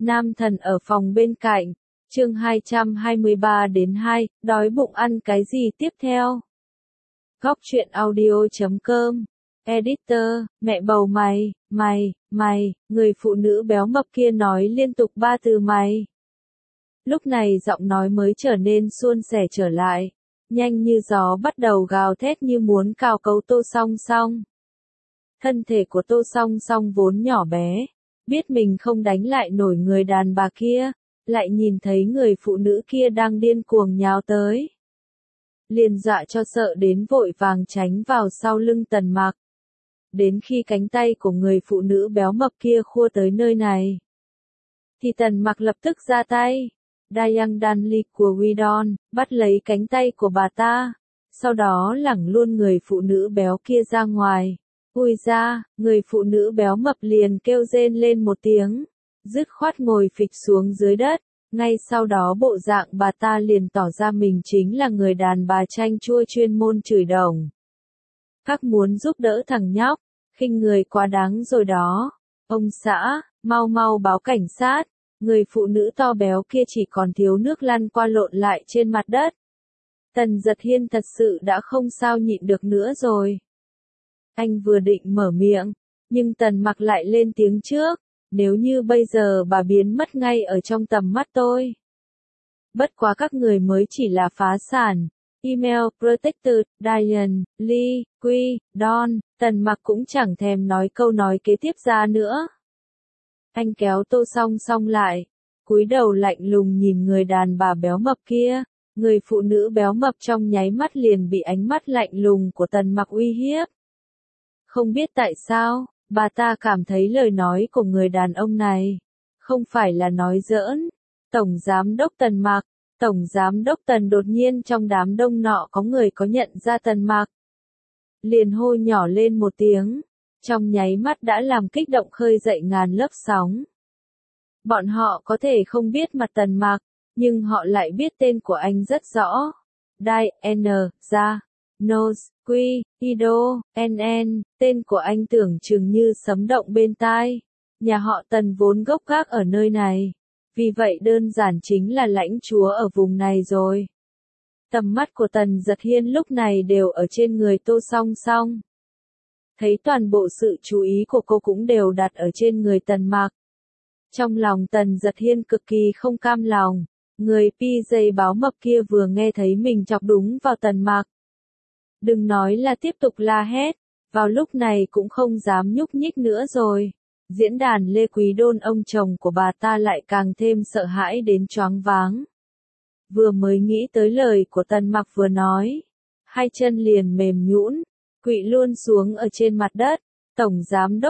Nam thần ở phòng bên cạnh. Chương 223-2, đói bụng ăn cái gì tiếp theo? Góc truyện audio.com. Editor, mẹ bầu mày, người phụ nữ béo mập kia nói liên tục 3 từ mày. Lúc này giọng nói mới trở nên suôn sẻ trở lại, nhanh như gió bắt đầu gào thét như muốn cào cấu Tô Song Song. Thân thể của Tô Song Song vốn nhỏ bé, biết mình không đánh lại nổi người đàn bà kia, lại nhìn thấy người phụ nữ kia đang điên cuồng nhào tới. Liền dọa cho sợ đến vội vàng tránh vào sau lưng Tần Mặc. Đến khi cánh tay của người phụ nữ béo mập kia khua tới nơi này, thì Tần Mặc lập tức ra tay. Dayang Danli của Widon, bắt lấy cánh tay của bà ta, sau đó lẳng luôn người phụ nữ béo kia ra ngoài. Ui ra, người phụ nữ béo mập liền kêu rên lên một tiếng, dứt khoát ngồi phịch xuống dưới đất. Ngay sau đó bộ dạng bà ta liền tỏ ra mình chính là người đàn bà chanh chua chuyên môn chửi đồng. Các muốn giúp đỡ thằng nhóc, khinh người quá đáng rồi đó. Ông xã, mau báo cảnh sát. Người phụ nữ to béo kia chỉ còn thiếu nước lăn qua lộn lại trên mặt đất. Tần Giật Hiên thật sự đã không sao nhịn được nữa rồi. Anh vừa định mở miệng, nhưng Tần Mặc lại lên tiếng trước. Nếu như bây giờ bà biến mất ngay ở trong tầm mắt tôi. Bất quá các người mới chỉ là phá sản. Email, Protected, Diane, Lee, Quy, Don, Tần Mặc cũng chẳng thèm nói câu nói kế tiếp ra nữa. Anh kéo Tô Song Song lại, cúi đầu lạnh lùng nhìn người đàn bà béo mập kia. Người phụ nữ béo mập trong nháy mắt liền bị ánh mắt lạnh lùng của Tần Mặc uy hiếp. Không biết tại sao, bà ta cảm thấy lời nói của người đàn ông này không phải là nói giỡn. Tổng giám đốc Tần Mặc, tổng giám đốc Tần. Đột nhiên trong đám đông nọ có người có nhận ra Tần Mặc, liền hô nhỏ lên một tiếng, trong nháy mắt đã làm kích động khơi dậy ngàn lớp sóng. Bọn họ có thể không biết mặt Tần Mặc, nhưng họ lại biết tên của anh rất rõ. Diane, Ra, Nose, Quy, Ido, NN, tên của anh tưởng chừng như sấm động bên tai. Nhà họ Tần vốn gốc gác ở nơi này, vì vậy đơn giản chính là lãnh chúa ở vùng này rồi. Tầm mắt của Tần Giật Hiên lúc này đều ở trên người Tô Song Song. Thấy toàn bộ sự chú ý của cô cũng đều đặt ở trên người Tần Mặc. Trong lòng Tần Giật Hiên cực kỳ không cam lòng, người PJ báo mập kia vừa nghe thấy mình chọc đúng vào Tần Mặc. Đừng nói là tiếp tục la hét, vào lúc này cũng không dám nhúc nhích nữa rồi. Diễn đàn Lê Quý Đôn ông chồng của bà ta lại càng thêm sợ hãi đến choáng váng. Vừa mới nghĩ tới lời của Tần Mặc vừa nói, hai chân liền mềm nhũn, quỵ luôn xuống ở trên mặt đất. Tổng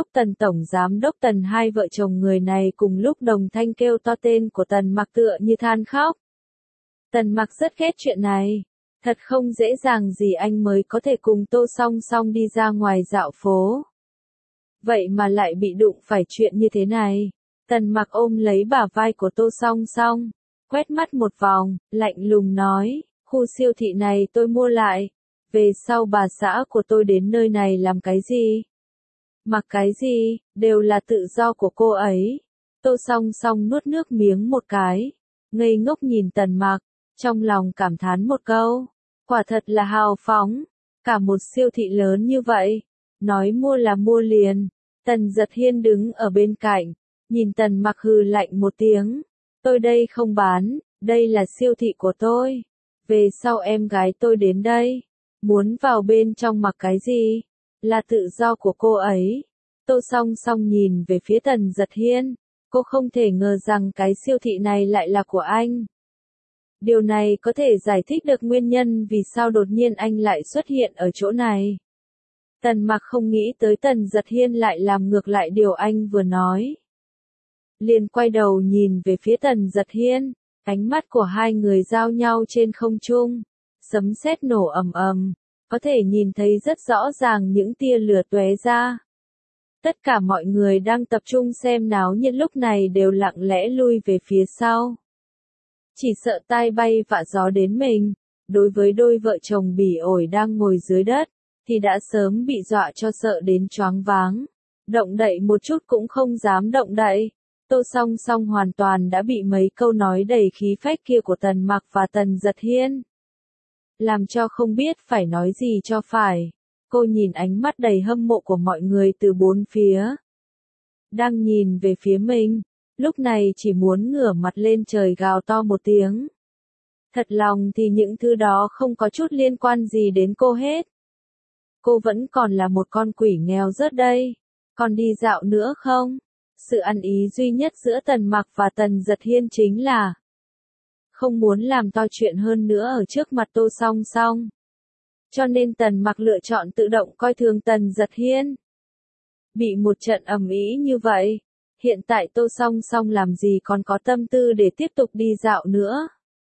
giám đốc Tần, hai vợ chồng người này cùng lúc đồng thanh kêu to tên của Tần Mặc tựa như than khóc. Tần Mặc rất ghét chuyện này. Thật không dễ dàng gì anh mới có thể cùng Tô Song Song đi ra ngoài dạo phố. Vậy mà lại bị đụng phải chuyện như thế này. Tần Mặc ôm lấy bả vai của Tô Song Song, quét mắt một vòng, lạnh lùng nói, khu siêu thị này tôi mua lại. Về sau bà xã của tôi đến nơi này làm cái gì? Mặc cái gì, đều là tự do của cô ấy. Tô Song Song nuốt nước miếng một cái, ngây ngốc nhìn Tần Mặc, trong lòng cảm thán một câu. Quả thật là hào phóng, cả một siêu thị lớn như vậy, nói mua là mua liền. Tần Giật Hiên đứng ở bên cạnh, nhìn Tần Mặc hừ lạnh một tiếng. Tôi đây không bán, đây là siêu thị của tôi. Về sau em gái tôi đến đây, muốn vào bên trong mặc cái gì, là tự do của cô ấy. Tô Song Song nhìn về phía Tần Giật Hiên, cô không thể ngờ rằng cái siêu thị này lại là của anh. Điều này có thể giải thích được nguyên nhân vì sao đột nhiên anh lại xuất hiện ở chỗ này. Tần Mặc không nghĩ tới Tần Giật Hiên lại làm ngược lại điều anh vừa nói. Liền quay đầu nhìn về phía Tần Giật Hiên, ánh mắt của hai người giao nhau trên không trung, sấm sét nổ ầm ầm, có thể nhìn thấy rất rõ ràng những tia lửa tóe ra. Tất cả mọi người đang tập trung xem náo nhiệt lúc này đều lặng lẽ lui về phía sau. Chỉ sợ tai bay vạ gió đến mình. Đối với đôi vợ chồng bỉ ổi đang ngồi dưới đất, thì đã sớm bị dọa cho sợ đến choáng váng. Động đậy một chút cũng không dám động đậy. Tô Song Song hoàn toàn đã bị mấy câu nói đầy khí phách kia của Tần Mặc và Tần Giật Hiên làm cho không biết phải nói gì cho phải. Cô nhìn ánh mắt đầy hâm mộ của mọi người từ bốn phía, đang nhìn về phía mình, lúc này chỉ muốn ngửa mặt lên trời gào to một tiếng. Thật lòng thì những thứ đó không có chút liên quan gì đến cô hết. Cô vẫn còn là một con quỷ nghèo rớt đây. Còn đi dạo nữa không? Sự ăn ý duy nhất giữa Tần Mặc và Tần Giật Hiên chính là không muốn làm to chuyện hơn nữa ở trước mặt Tô Song Song. Cho nên Tần Mặc lựa chọn tự động coi thường Tần Giật Hiên. Bị một trận ầm ĩ như vậy, hiện tại Tô Song Song làm gì còn có tâm tư để tiếp tục đi dạo nữa.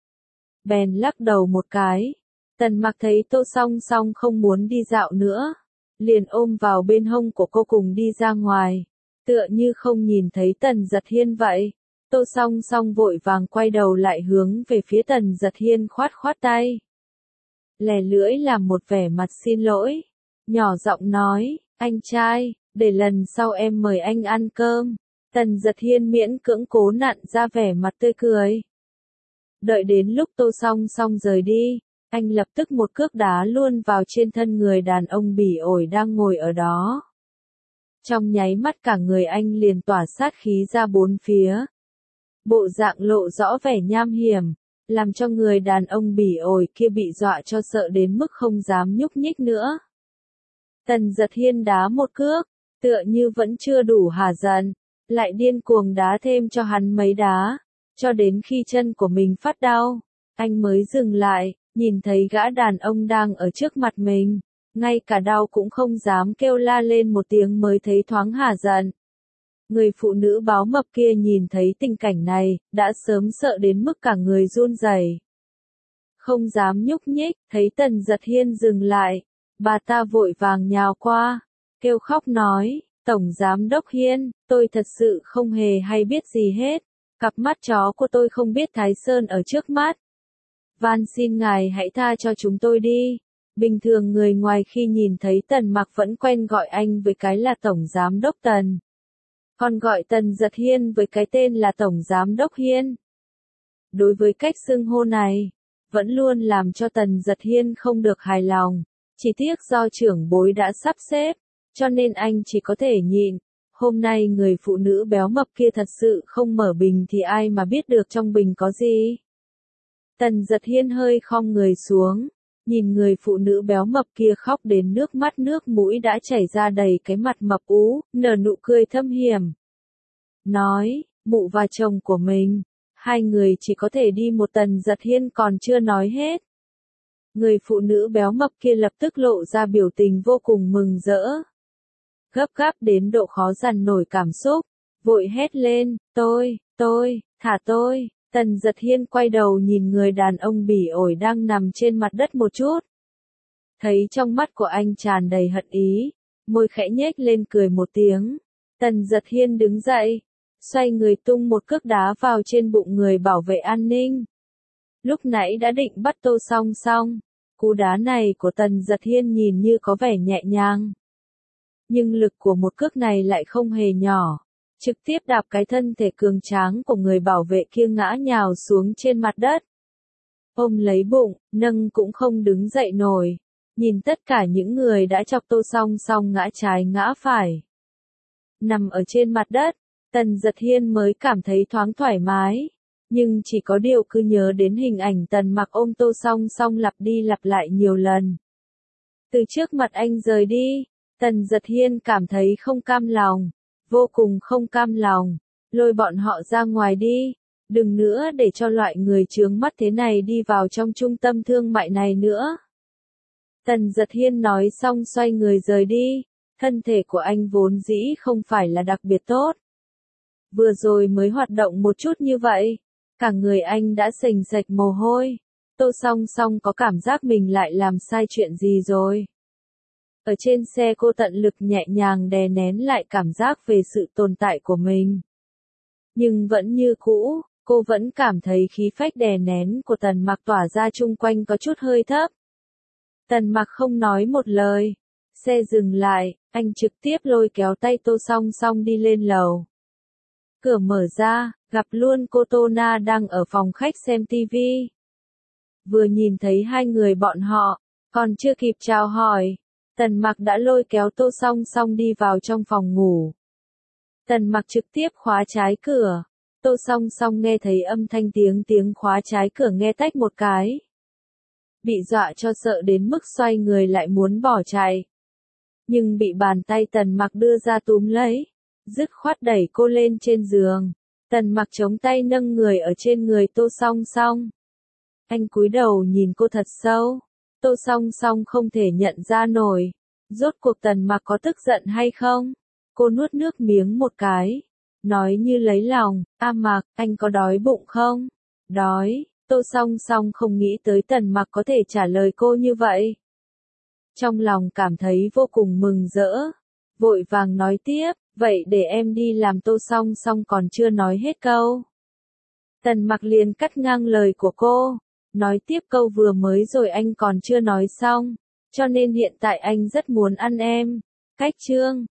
Bèn lắc đầu một cái. Tần Mặc thấy Tô Song Song không muốn đi dạo nữa, liền ôm vào bên hông của cô cùng đi ra ngoài, tựa như không nhìn thấy Tần Giật Hiên vậy. Tô Song Song vội vàng quay đầu lại hướng về phía Tần Giật Hiên khoát khoát tay. Lè lưỡi làm một vẻ mặt xin lỗi, nhỏ giọng nói, anh trai, để lần sau em mời anh ăn cơm. Tần Giật Hiên miễn cưỡng cố nặn ra vẻ mặt tươi cười. Đợi đến lúc Tô Song Song rời đi, anh lập tức một cước đá luôn vào trên thân người đàn ông bỉ ổi đang ngồi ở đó. Trong nháy mắt cả người anh liền tỏa sát khí ra bốn phía. Bộ dạng lộ rõ vẻ nham hiểm, làm cho người đàn ông bỉ ổi kia bị dọa cho sợ đến mức không dám nhúc nhích nữa. Tần Giật Hiên đá một cước, tựa như vẫn chưa đủ hả giận, lại điên cuồng đá thêm cho hắn mấy đá, cho đến khi chân của mình phát đau, anh mới dừng lại, nhìn thấy gã đàn ông đang ở trước mặt mình, ngay cả đau cũng không dám kêu la lên một tiếng mới thấy thoáng hả giận. Người phụ nữ báo mập kia nhìn thấy tình cảnh này, đã sớm sợ đến mức cả người run rẩy, không dám nhúc nhích. Thấy Tần Giật Hiên dừng lại, bà ta vội vàng nhào qua, kêu khóc nói, Tổng Giám Đốc Hiên, tôi thật sự không hề hay biết gì hết, cặp mắt chó của tôi không biết Thái Sơn ở trước mắt. Van xin ngài hãy tha cho chúng tôi đi. Bình thường người ngoài khi nhìn thấy Tần Mặc vẫn quen gọi anh với cái là Tổng Giám Đốc Tần, còn gọi Tần Giật Hiên với cái tên là Tổng Giám Đốc Hiên. Đối với cách xưng hô này, vẫn luôn làm cho Tần Giật Hiên không được hài lòng, chỉ tiếc do trưởng bối đã sắp xếp, cho nên anh chỉ có thể nhịn. Hôm nay người phụ nữ béo mập kia thật sự không mở bình thì ai mà biết được trong bình có gì. Tần Giật Hiên hơi khom người xuống, nhìn người phụ nữ béo mập kia khóc đến nước mắt nước mũi đã chảy ra đầy cái mặt mập ú, nở nụ cười thâm hiểm. Nói, mụ và chồng của mình, hai người chỉ có thể đi một. Tần Giật Hiên còn chưa nói hết. Người phụ nữ béo mập kia lập tức lộ ra biểu tình vô cùng mừng rỡ. Gấp gáp đến độ khó dằn nổi cảm xúc, vội hét lên, thả tôi. Tần Giật Hiên quay đầu nhìn người đàn ông bỉ ổi đang nằm trên mặt đất một chút. Thấy trong mắt của anh tràn đầy hận ý, môi khẽ nhếch lên cười một tiếng. Tần Giật Hiên đứng dậy, xoay người tung một cước đá vào trên bụng người bảo vệ an ninh. Lúc nãy đã định bắt Tô Song Song, cú đá này của Tần Giật Hiên nhìn như có vẻ nhẹ nhàng, nhưng lực của một cước này lại không hề nhỏ, trực tiếp đạp cái thân thể cường tráng của người bảo vệ kia ngã nhào xuống trên mặt đất. Ôm lấy bụng, nâng cũng không đứng dậy nổi, nhìn tất cả những người đã chọc Tô Song Song ngã trái ngã phải. Nằm ở trên mặt đất, Tần Giật Hiên mới cảm thấy thoáng thoải mái, nhưng chỉ có điều cứ nhớ đến hình ảnh Tần Mặc ôm Tô Song Song lặp đi lặp lại nhiều lần. Từ trước mặt anh rời đi, Tần Giật Hiên cảm thấy không cam lòng, vô cùng không cam lòng, lôi bọn họ ra ngoài đi, đừng nữa để cho loại người chướng mắt thế này đi vào trong trung tâm thương mại này nữa. Tần Giật Hiên nói xong xoay người rời đi, thân thể của anh vốn dĩ không phải là đặc biệt tốt. Vừa rồi mới hoạt động một chút như vậy, cả người anh đã sình sạch mồ hôi. Tô Song Song có cảm giác mình lại làm sai chuyện gì rồi. Ở trên xe cô tận lực nhẹ nhàng đè nén lại cảm giác về sự tồn tại của mình. Nhưng vẫn như cũ, cô vẫn cảm thấy khí phách đè nén của Tần Mặc tỏa ra chung quanh có chút hơi thấp. Tần Mặc không nói một lời. Xe dừng lại, anh trực tiếp lôi kéo tay Tô Song Song đi lên lầu. Cửa mở ra, gặp luôn cô Tô Na đang ở phòng khách xem tivi. Vừa nhìn thấy hai người bọn họ, còn chưa kịp chào hỏi, Tần Mặc đã lôi kéo Tô Song Song đi vào trong phòng ngủ. Tần Mặc trực tiếp khóa trái cửa. Tô Song Song nghe thấy âm thanh tiếng khóa trái cửa nghe tách một cái. Bị dọa cho sợ đến mức xoay người lại muốn bỏ chạy. Nhưng bị bàn tay Tần Mặc đưa ra túm lấy, dứt khoát đẩy cô lên trên giường. Tần Mặc chống tay nâng người ở trên người Tô Song Song. Anh cúi đầu nhìn cô thật sâu. Tô Song Song không thể nhận ra nổi. Rốt cuộc Tần Mặc có tức giận hay không? Cô nuốt nước miếng một cái. Nói như lấy lòng, Mặc, anh có đói bụng không? Đói. Tô Song Song không nghĩ tới Tần Mặc có thể trả lời cô như vậy. Trong lòng cảm thấy vô cùng mừng rỡ. Vội vàng nói tiếp, vậy để em đi làm. Tô Song Song còn chưa nói hết câu. Tần Mặc liền cắt ngang lời của cô. Nói tiếp câu vừa mới rồi anh còn chưa nói xong. Cho nên hiện tại anh rất muốn ăn em. Cách chương